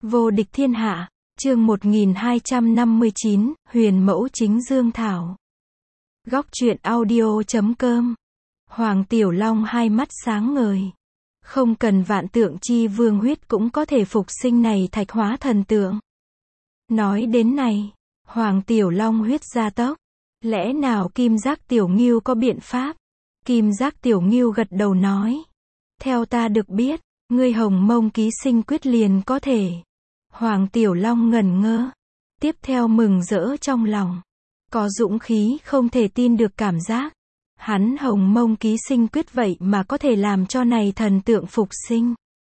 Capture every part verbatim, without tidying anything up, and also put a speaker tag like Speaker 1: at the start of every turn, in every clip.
Speaker 1: Vô địch thiên hạ, chương một nghìn hai trăm năm mươi chín, huyền mẫu chính dương thảo. Góc truyện audio chấm com. Hoàng Tiểu Long hai mắt sáng ngời. Không cần vạn tượng chi vương huyết cũng có thể phục sinh này thạch hóa thần tượng. Nói đến này, Hoàng Tiểu Long huyết gia tốc. Lẽ nào Kim Giác Tiểu Ngưu có biện pháp? Kim Giác Tiểu Ngưu gật đầu nói. Theo ta được biết, ngươi hồng mông ký sinh quyết liền có thể. Hoàng Tiểu Long ngẩn ngơ. Tiếp theo mừng rỡ trong lòng. Có dũng khí không thể tin được cảm giác. Hắn hồng mông ký sinh quyết vậy mà có thể làm cho này thần tượng phục sinh.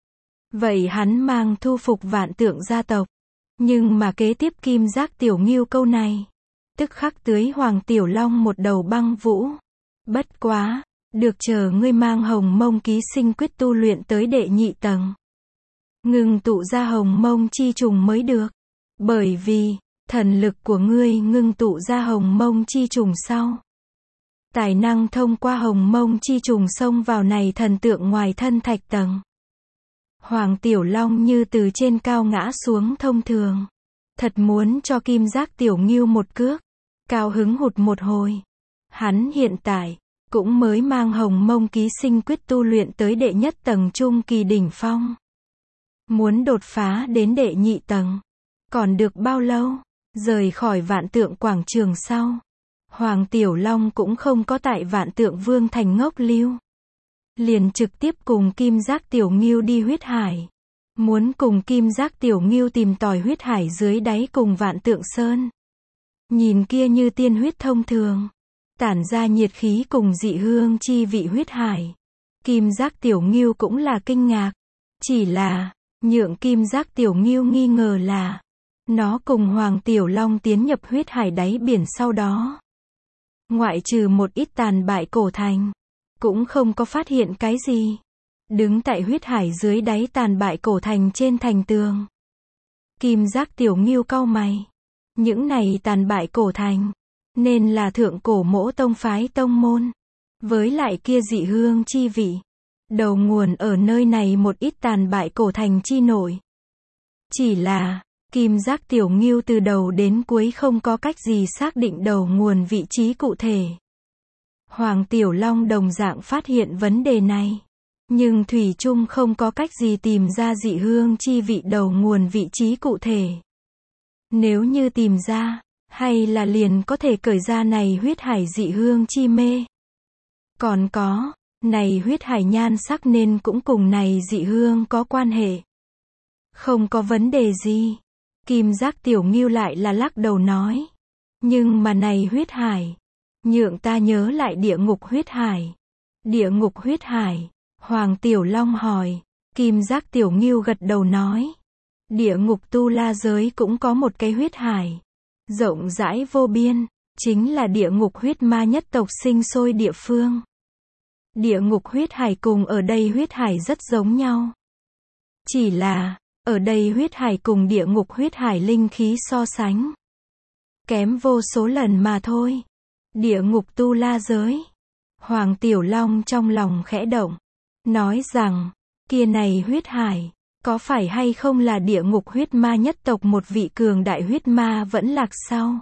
Speaker 1: Vậy hắn mang thu phục vạn tượng gia tộc. Nhưng mà kế tiếp Kim Giác Tiểu Ngưu câu này. Tức khắc tưới Hoàng Tiểu Long một đầu băng vũ. Bất quá, được chờ ngươi mang hồng mông ký sinh quyết tu luyện tới đệ nhị tầng. Ngừng tụ ra hồng mông chi trùng mới được. Bởi vì, thần lực của ngươi ngưng tụ ra hồng mông chi trùng sau. Tài năng thông qua hồng mông chi trùng xông vào này thần tượng ngoài thân thạch tầng. Hoàng Tiểu Long như từ trên cao ngã xuống thông thường. Thật muốn cho Kim Giác Tiểu Ngưu một cước. Cao hứng hụt một hồi. Hắn hiện tại, cũng mới mang hồng mông ký sinh quyết tu luyện tới đệ nhất tầng trung kỳ đỉnh phong. Muốn đột phá đến đệ nhị tầng. Còn được bao lâu? Rời khỏi vạn tượng quảng trường sau. Hoàng Tiểu Long cũng không có tại vạn tượng vương thành ngốc lưu. Liền trực tiếp cùng Kim Giác Tiểu Ngưu đi huyết hải. Muốn cùng Kim Giác Tiểu Ngưu tìm tòi huyết hải dưới đáy cùng vạn tượng sơn. Nhìn kia như tiên huyết thông thường. Tản ra nhiệt khí cùng dị hương chi vị huyết hải. Kim Giác Tiểu Ngưu cũng là kinh ngạc. Chỉ là, nhượng Kim Giác Tiểu Ngưu nghi ngờ là, nó cùng Hoàng Tiểu Long tiến nhập huyết hải đáy biển sau đó. Ngoại trừ một ít tàn bại cổ thành, cũng không có phát hiện cái gì. Đứng tại huyết hải dưới đáy tàn bại cổ thành trên thành tường. Kim Giác Tiểu Ngưu cau mày. Những này tàn bại cổ thành, nên là thượng cổ mỗ tông phái tông môn. Với lại kia dị hương chi vị. Đầu nguồn ở nơi này một ít tàn bại cổ thành chi nổi. Chỉ là, Kim Giác Tiểu Ngưu từ đầu đến cuối không có cách gì xác định đầu nguồn vị trí cụ thể. Hoàng Tiểu Long đồng dạng phát hiện vấn đề này. Nhưng thủy chung không có cách gì tìm ra dị hương chi vị đầu nguồn vị trí cụ thể. Nếu như tìm ra, hay là liền có thể cởi ra này huyết hải dị hương chi mê. Còn có, này huyết hải nhan sắc nên cũng cùng này dị hương có quan hệ. Không có vấn đề gì. Kim Giác Tiểu Ngưu lại là lắc đầu nói. Nhưng mà này huyết hải, nhượng ta nhớ lại địa ngục huyết hải. Địa ngục huyết hải, Hoàng Tiểu Long hỏi. Kim Giác Tiểu Ngưu gật đầu nói. Địa ngục tu la giới cũng có một cái huyết hải. Rộng rãi vô biên, chính là địa ngục huyết ma nhất tộc sinh sôi địa phương. Địa ngục huyết hải cùng ở đây huyết hải rất giống nhau. Chỉ là, ở đây huyết hải cùng địa ngục huyết hải linh khí so sánh. Kém vô số lần mà thôi. Địa ngục tu la giới. Hoàng Tiểu Long trong lòng khẽ động. Nói rằng, kia này huyết hải, có phải hay không là địa ngục huyết ma nhất tộc một vị cường đại huyết ma vẫn lạc sau.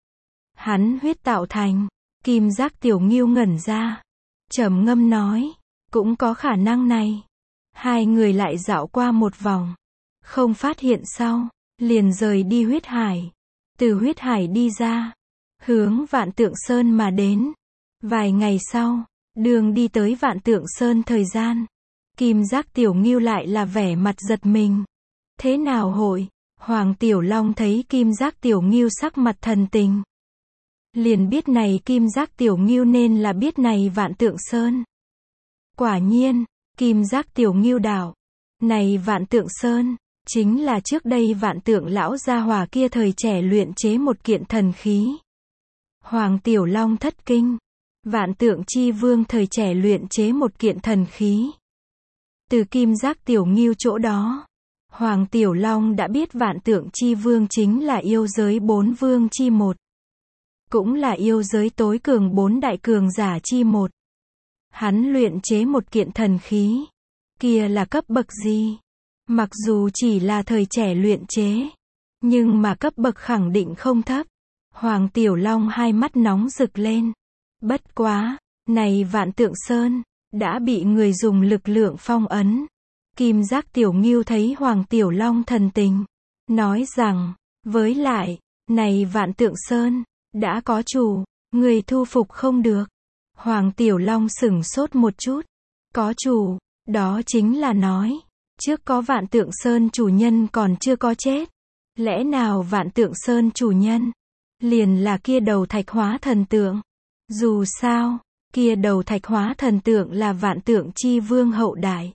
Speaker 1: Hắn huyết tạo thành. Kim Giác Tiểu Ngưu ngẩn ra. Trầm ngâm nói, cũng có khả năng này. Hai người lại dạo qua một vòng. Không phát hiện sau, liền rời đi huyết hải. Từ huyết hải đi ra, hướng vạn tượng sơn mà đến. Vài ngày sau, đường đi tới vạn tượng sơn thời gian. Kim Giác Tiểu Ngưu lại là vẻ mặt giật mình. Thế nào hội? Hoàng Tiểu Long thấy Kim Giác Tiểu Ngưu sắc mặt thần tình. Liền biết này Kim Giác Tiểu Ngưu nên là biết này vạn tượng sơn. Quả nhiên, Kim Giác Tiểu Ngưu đạo. Này vạn tượng sơn, chính là trước đây vạn tượng lão gia hỏa kia thời trẻ luyện chế một kiện thần khí. Hoàng Tiểu Long thất kinh. Vạn tượng chi vương thời trẻ luyện chế một kiện thần khí. Từ Kim Giác Tiểu Ngưu chỗ đó, Hoàng Tiểu Long đã biết vạn tượng chi vương chính là yêu giới bốn vương chi một. Cũng là yêu giới tối cường bốn đại cường giả chi một. Hắn luyện chế một kiện thần khí. Kia là cấp bậc gì? Mặc dù chỉ là thời trẻ luyện chế, nhưng mà cấp bậc khẳng định không thấp. Hoàng Tiểu Long hai mắt nóng rực lên. Bất quá, này Vạn Tượng Sơn, đã bị người dùng lực lượng phong ấn. Kim Giác Tiểu Ngưu thấy Hoàng Tiểu Long thần tình, nói rằng, với lại, này Vạn Tượng Sơn, đã có chủ, người thu phục không được. Hoàng Tiểu Long sửng sốt một chút. Có chủ, đó chính là nói, trước có Vạn Tượng Sơn chủ nhân còn chưa có chết. Lẽ nào Vạn Tượng Sơn chủ nhân, liền là kia đầu thạch hóa thần tượng? Dù sao, kia đầu thạch hóa thần tượng là Vạn Tượng Chi Vương hậu đại.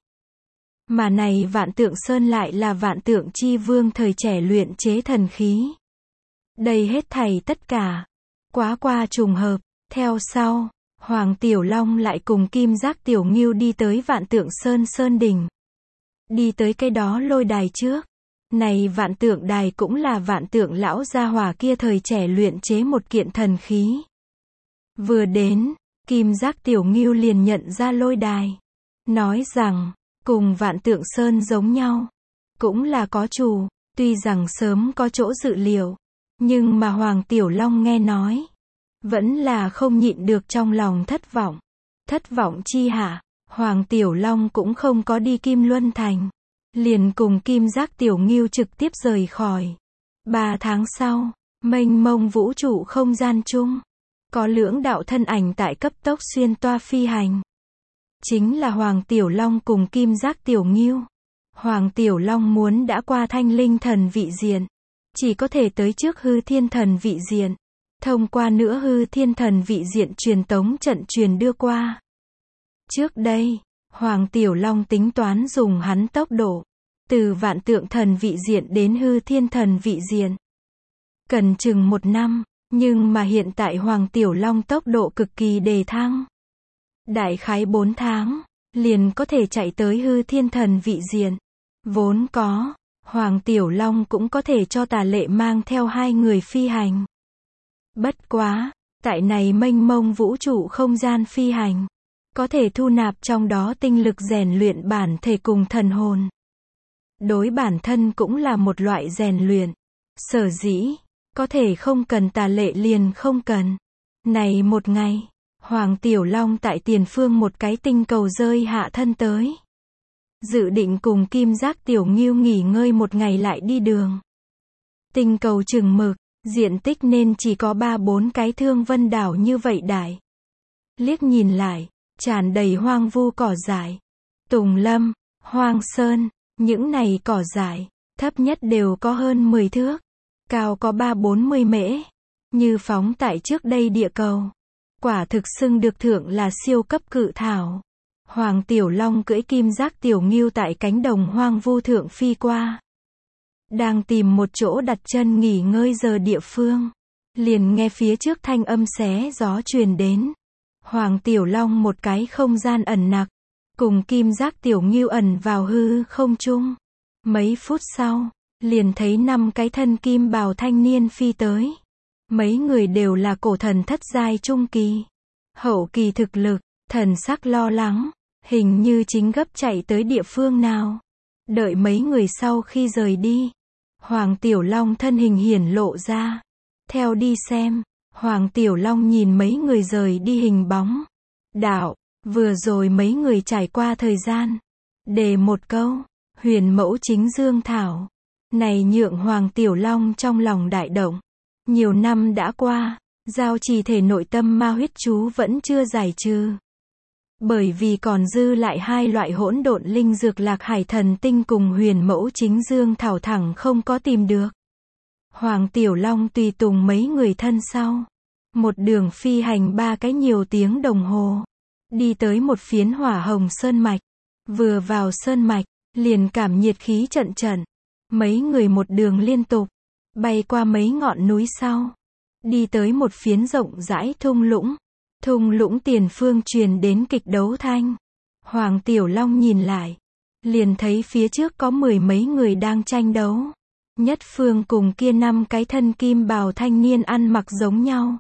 Speaker 1: Mà này Vạn Tượng Sơn lại là Vạn Tượng Chi Vương thời trẻ luyện chế thần khí. Đây hết thảy tất cả, quá qua trùng hợp. Theo sau, Hoàng Tiểu Long lại cùng Kim Giác Tiểu Ngưu đi tới Vạn Tượng Sơn Sơn đỉnh. Đi tới cái đó lôi đài trước. Này Vạn Tượng đài cũng là Vạn Tượng lão gia hỏa kia thời trẻ luyện chế một kiện thần khí. Vừa đến, Kim Giác Tiểu Ngưu liền nhận ra lôi đài. Nói rằng, cùng Vạn Tượng Sơn giống nhau. Cũng là có chủ, tuy rằng sớm có chỗ dự liệu. Nhưng mà Hoàng Tiểu Long nghe nói, vẫn là không nhịn được trong lòng thất vọng. Thất vọng chi hạ, Hoàng Tiểu Long cũng không có đi Kim Luân Thành. Liền cùng Kim Giác Tiểu Ngưu trực tiếp rời khỏi. Ba tháng sau, mênh mông vũ trụ không gian chung, có lưỡng đạo thân ảnh tại cấp tốc xuyên toa phi hành. Chính là Hoàng Tiểu Long cùng Kim Giác Tiểu Ngưu. Hoàng Tiểu Long muốn đã qua Thanh Linh Thần vị diện, chỉ có thể tới trước Hư Thiên Thần vị diện. Thông qua nữa Hư Thiên Thần vị diện truyền tống trận truyền đưa qua. Trước đây, Hoàng Tiểu Long tính toán dùng hắn tốc độ, từ Vạn Tượng Thần vị diện đến Hư Thiên Thần vị diện. Cần chừng một năm, nhưng mà hiện tại Hoàng Tiểu Long tốc độ cực kỳ đề thăng. Đại khái bốn tháng, liền có thể chạy tới Hư Thiên Thần vị diện. Vốn có, Hoàng Tiểu Long cũng có thể cho Tà Lệ mang theo hai người phi hành. Bất quá, tại này mênh mông vũ trụ không gian phi hành, có thể thu nạp trong đó tinh lực rèn luyện bản thể cùng thần hồn. Đối bản thân cũng là một loại rèn luyện. Sở dĩ, có thể không cần Tà Lệ liền không cần. Này một ngày, Hoàng Tiểu Long tại tiền phương một cái tinh cầu rơi hạ thân tới. Dự định cùng Kim Giác Tiểu Ngưu nghỉ ngơi một ngày lại đi đường. Tinh cầu chừng mực, diện tích nên chỉ có ba bốn cái Thương Vân đảo như vậy đại. Liếc nhìn lại, tràn đầy hoang vu cỏ dại, tùng lâm, hoang sơn, những này cỏ dại, thấp nhất đều có hơn mười thước, cao có ba bốn mươi mễ, như phóng tại trước đây địa cầu. Quả thực xưng được thượng là siêu cấp cự thảo. Hoàng Tiểu Long cưỡi Kim Giác Tiểu Ngưu tại cánh đồng hoang vu thượng phi qua. Đang tìm một chỗ đặt chân nghỉ ngơi giờ địa phương. Liền nghe phía trước thanh âm xé gió truyền đến. Hoàng Tiểu Long một cái không gian ẩn nặc, cùng Kim Giác Tiểu Ngưu ẩn vào hư không trung. Mấy phút sau, liền thấy năm cái thân kim bào thanh niên phi tới. Mấy người đều là cổ thần thất giai trung kỳ, hậu kỳ thực lực, thần sắc lo lắng, hình như chính gấp chạy tới địa phương nào. Đợi mấy người sau khi rời đi, Hoàng Tiểu Long thân hình hiển lộ ra. Theo đi xem, Hoàng Tiểu Long nhìn mấy người rời đi hình bóng. Đạo, vừa rồi mấy người trải qua thời gian. Đề một câu, huyền mẫu chính dương thảo. Này nhượng Hoàng Tiểu Long trong lòng đại động. Nhiều năm đã qua, giao trì thể nội tâm ma huyết chú vẫn chưa giải trừ. Bởi vì còn dư lại hai loại hỗn độn linh dược Lạc Hải Thần Tinh cùng huyền mẫu chính dương thảo thẳng không có tìm được. Hoàng Tiểu Long tùy tùng mấy người thân sau. Một đường phi hành ba cái nhiều tiếng đồng hồ. Đi tới một phiến hỏa hồng sơn mạch. Vừa vào sơn mạch, liền cảm nhiệt khí trận trận. Mấy người một đường liên tục, bay qua mấy ngọn núi sau. Đi tới một phiến rộng rãi thung lũng. Thung lũng tiền phương truyền đến kịch đấu thanh. Hoàng Tiểu Long nhìn lại, liền thấy phía trước có mười mấy người đang tranh đấu. Nhất phương cùng kia năm cái thân kim bào thanh niên ăn mặc giống nhau.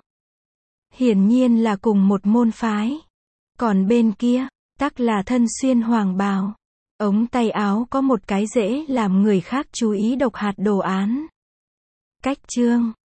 Speaker 1: Hiển nhiên là cùng một môn phái. Còn bên kia, tắc là thân xuyên hoàng bào. Ống tay áo có một cái rễ làm người khác chú ý độc hạt đồ án. Cách chương